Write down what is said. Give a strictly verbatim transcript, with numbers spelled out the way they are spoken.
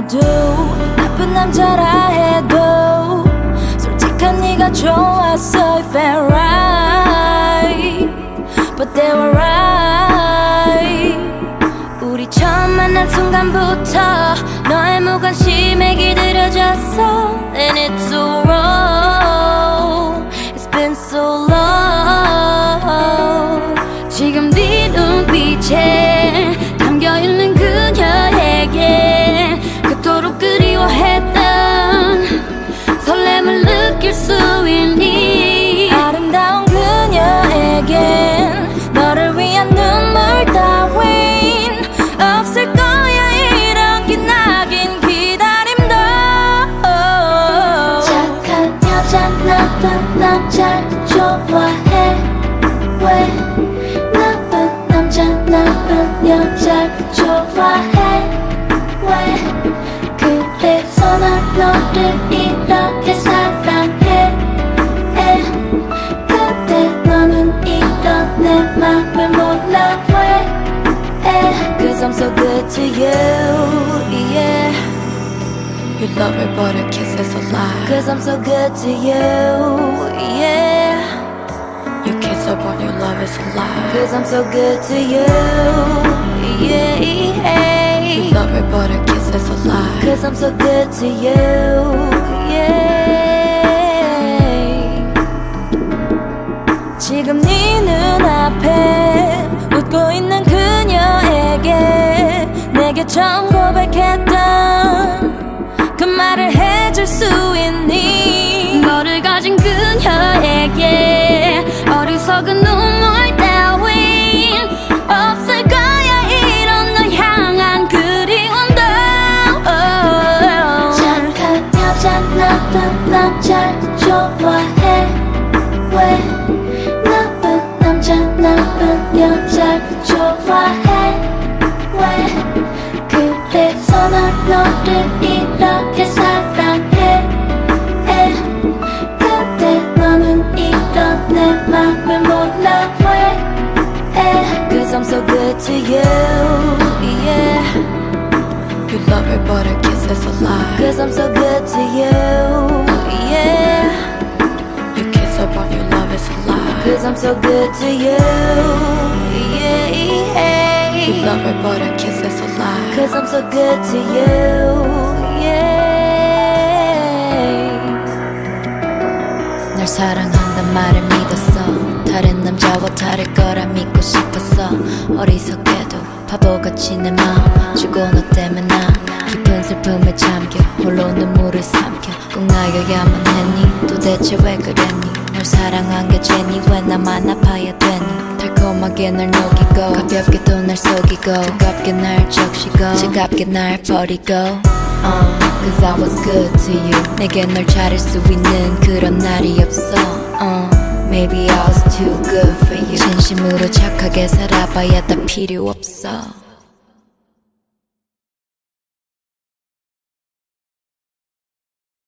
해도 나쁜 남자라 해도 솔직한 네가 좋았어. It felt right but they were right. 우리 처음 만난 순간부터 너의 무관심에 길들여졌어. And it's so wrong, it's been so long. 지금 네 눈빛에 담겨있는 그녀에게 그토록 그리워했던 설렘을 느낄 수 있니? 아름다운 그녀에겐 너를 위한 눈물 따윈 없을 거야. 이런 기나긴 기다림도. 착한 여자 나쁜 남자 좋아해. 왜 나쁜 남자 나쁜 여자 좋아해. 왜 그래서 난 너를 이렇게 사랑해. 에. 근데 너는 이런 내 맘을 몰라. 왜 에. Cause I'm so good to you, yeah. You love her but her kiss is a lie. Cause I'm so good to you, yeah. You kiss her but your love is a lie. Cause I'm so good to you, yeah. You love her but her kiss is a lie. Cause I'm so good to you, yeah. 지금 네 눈앞에 웃고 있는 그녀에게 내게 처음 고백했던 그 말을 해줄 수 있니? 너를 가진 그녀에게 어리석은 눈물 따윈 없을 거야. 이런 널 향한 그리움도. 착한 여자 나쁜 남자 좋아해. 왜 나쁜 남자 나쁜 여자 좋아해. 왜 그래서 난 너를 이렇게 사랑해. 에. 근데 너는 이런 내 맘을 몰라. 왜 에. Cause I'm so good to you, yeah. You love her but her kiss is a lie. Cause I'm so good to you, yeah. You kiss her but your love is a lie. Cause I'm so good to you, yeah. You love her but her kiss is a lie. Cause I'm so good to you, yeah. 널 사랑한단 말을 믿었어. 다른 남자와 다를 거라 믿고 싶었어. 어리석게도 바보같이 내 마음 주고 너 때문에 난 깊은 슬픔에 잠겨 홀로 눈물을 삼켜. 꼭 나여야만 했니? 도대체 왜 그랬니? 널 사랑한 게 죄니? 왜 나만 아파야 되니? 달콤하게 날 녹이고 가볍게도 날 속이고 뜨겁게 날 적시고 차갑게 날 버리고 uh, Cause I was good to you. 내게 널 잘할 수 있는 그런 날이 없어. uh, Maybe I was too good for you. 진심으로 착하게 살아봐야 다 필요 없어.